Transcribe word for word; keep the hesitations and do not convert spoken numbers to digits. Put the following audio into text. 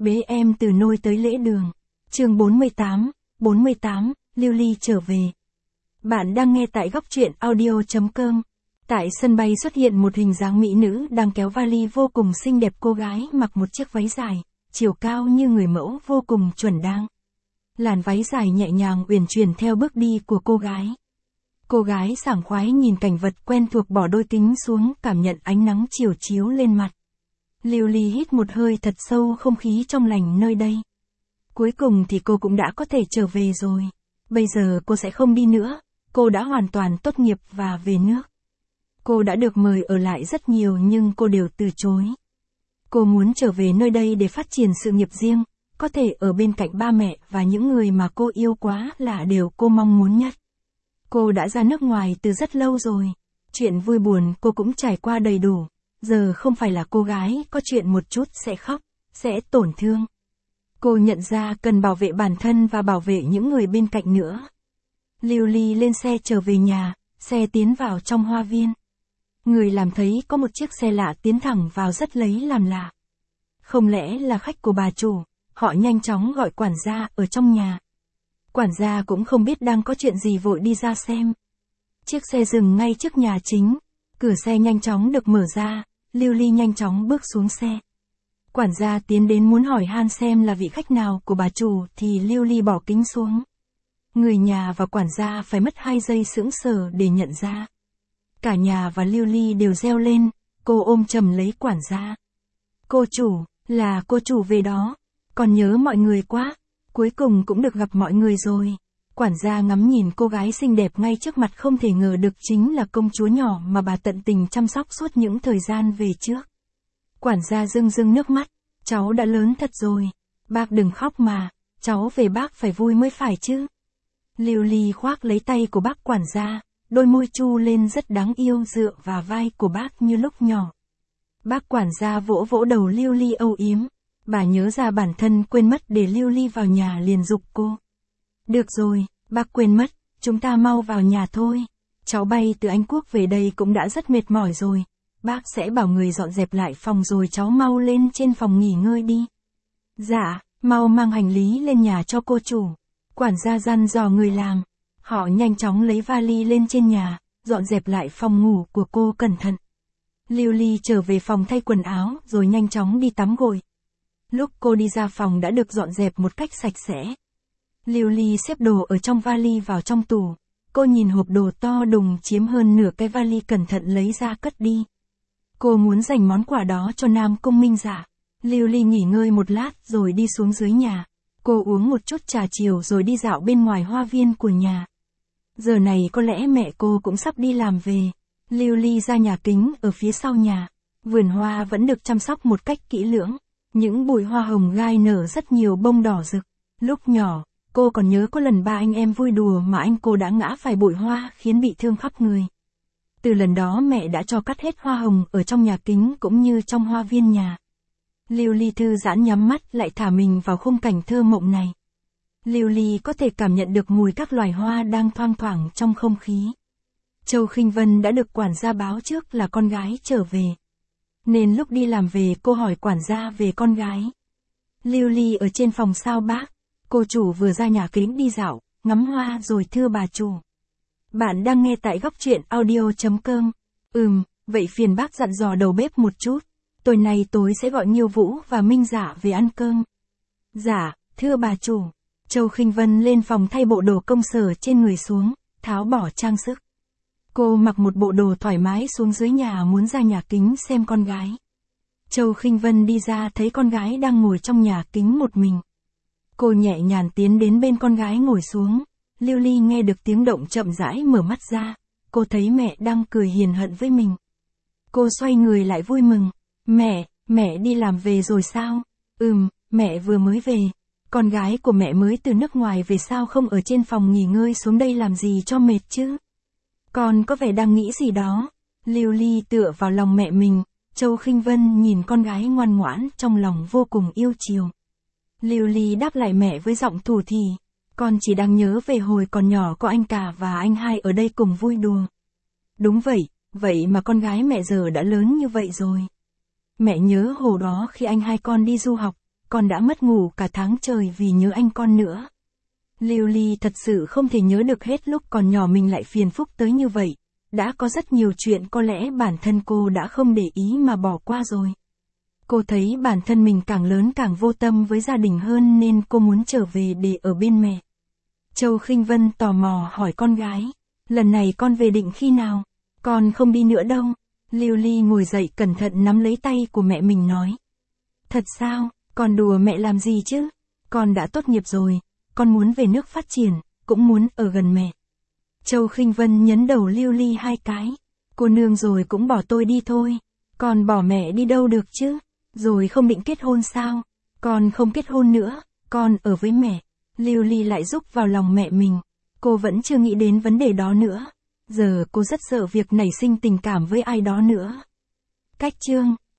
Bế em từ nôi tới lễ đường. Chương bốn mươi tám, bốn mươi tám, Lưu Ly trở về. Bạn đang nghe tại góc truyện audio chấm com. Tại sân bay xuất hiện một hình dáng mỹ nữ đang kéo vali vô cùng xinh đẹp. Cô gái mặc một chiếc váy dài, chiều cao như người mẫu vô cùng chuẩn đang. Làn váy dài nhẹ nhàng uyển chuyển theo bước đi của cô gái. Cô gái sảng khoái nhìn cảnh vật quen thuộc, bỏ đôi kính xuống, cảm nhận ánh nắng chiều chiếu lên mặt. Lưu Ly hít một hơi thật sâu không khí trong lành nơi đây. Cuối cùng thì cô cũng đã có thể trở về rồi. Bây giờ cô sẽ không đi nữa, cô đã hoàn toàn tốt nghiệp và về nước. Cô đã được mời ở lại rất nhiều nhưng cô đều từ chối. Cô muốn trở về nơi đây để phát triển sự nghiệp riêng, có thể ở bên cạnh ba mẹ và những người mà cô yêu quá là điều cô mong muốn nhất. Cô đã ra nước ngoài từ rất lâu rồi. Chuyện vui buồn cô cũng trải qua đầy đủ. Giờ không phải là cô gái có chuyện một chút sẽ khóc, sẽ tổn thương. Cô nhận ra cần bảo vệ bản thân và bảo vệ những người bên cạnh nữa. Lưu Ly lên xe trở về nhà, xe tiến vào trong hoa viên. Người làm thấy có một chiếc xe lạ tiến thẳng vào rất lấy làm lạ. Không lẽ là khách của bà chủ? Họ nhanh chóng gọi quản gia ở trong nhà. Quản gia cũng không biết đang có chuyện gì, vội đi ra xem. Chiếc xe dừng ngay trước nhà chính. Cửa xe nhanh chóng được mở ra, Lưu Ly nhanh chóng bước xuống xe. Quản gia tiến đến muốn hỏi han xem là vị khách nào của bà chủ thì Lưu Ly bỏ kính xuống. Người nhà và quản gia phải mất hai giây sững sờ để nhận ra. Cả nhà và Lưu Ly đều reo lên, cô ôm chầm lấy quản gia. Cô chủ, là cô chủ về đó. Còn nhớ mọi người quá, cuối cùng cũng được gặp mọi người rồi. Quản gia ngắm nhìn cô gái xinh đẹp ngay trước mặt, không thể ngờ được chính là công chúa nhỏ mà bà tận tình chăm sóc suốt những thời gian về trước. Quản gia rưng rưng nước mắt, cháu đã lớn thật rồi. Bác đừng khóc mà, cháu về bác phải vui mới phải chứ. Lưu Ly khoác lấy tay của bác quản gia, đôi môi chu lên rất đáng yêu, dựa vào vai của bác như lúc nhỏ. Bác quản gia vỗ vỗ đầu Lưu Ly âu yếm. Bà nhớ ra bản thân quên mất để Lưu Ly vào nhà liền giục cô. Được rồi, bác quên mất, chúng ta mau vào nhà thôi. Cháu bay từ Anh Quốc về đây cũng đã rất mệt mỏi rồi. Bác sẽ bảo người dọn dẹp lại phòng rồi cháu mau lên trên phòng nghỉ ngơi đi. Dạ, mau mang hành lý lên nhà cho cô chủ. Quản gia dặn dò người làm. Họ nhanh chóng lấy vali lên trên nhà, dọn dẹp lại phòng ngủ của cô cẩn thận. Lưu Ly trở về phòng thay quần áo rồi nhanh chóng đi tắm gội. Lúc cô đi ra phòng đã được dọn dẹp một cách sạch sẽ. Lưu Ly xếp đồ ở trong vali vào trong tủ. Cô nhìn hộp đồ to đùng chiếm hơn nửa cái vali, cẩn thận lấy ra cất đi. Cô muốn dành món quà đó cho Nam Cung Minh Dạ. Lưu Ly nghỉ ngơi một lát rồi đi xuống dưới nhà. Cô uống một chút trà chiều rồi đi dạo bên ngoài hoa viên của nhà. Giờ này có lẽ mẹ cô cũng sắp đi làm về. Lưu Ly ra nhà kính ở phía sau nhà. Vườn hoa vẫn được chăm sóc một cách kỹ lưỡng. Những bụi hoa hồng gai nở rất nhiều bông đỏ rực. Lúc nhỏ, cô còn nhớ có lần ba anh em vui đùa mà anh cô đã ngã phải bụi hoa khiến bị thương khắp người. Từ lần đó mẹ đã cho cắt hết hoa hồng ở trong nhà kính cũng như trong hoa viên nhà. Lưu Ly thư giãn nhắm mắt lại thả mình vào khung cảnh thơ mộng này. Lưu Ly có thể cảm nhận được mùi các loài hoa đang thoang thoảng trong không khí. Châu Khinh Vân đã được quản gia báo trước là con gái trở về. Nên lúc đi làm về cô hỏi quản gia về con gái. Lưu Ly ở trên phòng sao bác? Cô chủ vừa ra nhà kính đi dạo, ngắm hoa rồi thưa bà chủ. Bạn đang nghe tại góc truyện audio chấm com. Ừm, vậy phiền bác dặn dò đầu bếp một chút. Tối nay tối sẽ gọi Nghiêu Vũ và Minh Dạ về ăn cơm. Dạ, thưa bà chủ. Châu Khinh Vân lên phòng thay bộ đồ công sở trên người xuống, tháo bỏ trang sức. Cô mặc một bộ đồ thoải mái xuống dưới nhà muốn ra nhà kính xem con gái. Châu Khinh Vân đi ra thấy con gái đang ngồi trong nhà kính một mình. Cô nhẹ nhàng tiến đến bên con gái ngồi xuống. Lưu Ly nghe được tiếng động chậm rãi mở mắt ra. Cô thấy mẹ đang cười hiền hận với mình. Cô xoay người lại vui mừng. Mẹ, mẹ đi làm về rồi sao? Ừm, mẹ vừa mới về. Con gái của mẹ mới từ nước ngoài về, sao không ở trên phòng nghỉ ngơi xuống đây làm gì cho mệt chứ? Con có vẻ đang nghĩ gì đó. Lưu Ly tựa vào lòng mẹ mình. Châu Khinh Vân nhìn con gái ngoan ngoãn trong lòng vô cùng yêu chiều. Lưu Ly đáp lại mẹ với giọng thủ thỉ. Con chỉ đang nhớ về hồi còn nhỏ có anh cả và anh hai ở đây cùng vui đùa. Đúng vậy, vậy mà con gái mẹ giờ đã lớn như vậy rồi. Mẹ nhớ hồi đó khi anh hai con đi du học, con đã mất ngủ cả tháng trời vì nhớ anh con nữa. Lily thật sự không thể nhớ được hết lúc còn nhỏ mình lại phiền phức tới như vậy. Đã có rất nhiều chuyện có lẽ bản thân cô đã không để ý mà bỏ qua rồi. Cô thấy bản thân mình càng lớn càng vô tâm với gia đình hơn nên cô muốn trở về để ở bên mẹ. Châu Khinh Vân tò mò hỏi con gái, lần này con về định khi nào? Con không đi nữa đâu. Lily ngồi dậy cẩn thận nắm lấy tay của mẹ mình nói. Thật sao, con đùa mẹ làm gì chứ? Con đã tốt nghiệp rồi, con muốn về nước phát triển, cũng muốn ở gần mẹ. Châu Khinh Vân nhấn đầu Lily hai cái. Cô nương rồi cũng bỏ tôi đi thôi. Con bỏ mẹ đi đâu được chứ? Rồi không định kết hôn sao? Con không kết hôn nữa, con ở với mẹ. Lily lại rúc vào lòng mẹ mình. Cô vẫn chưa nghĩ đến vấn đề đó nữa. Giờ cô rất sợ việc nảy sinh tình cảm với ai đó nữa. Cách chương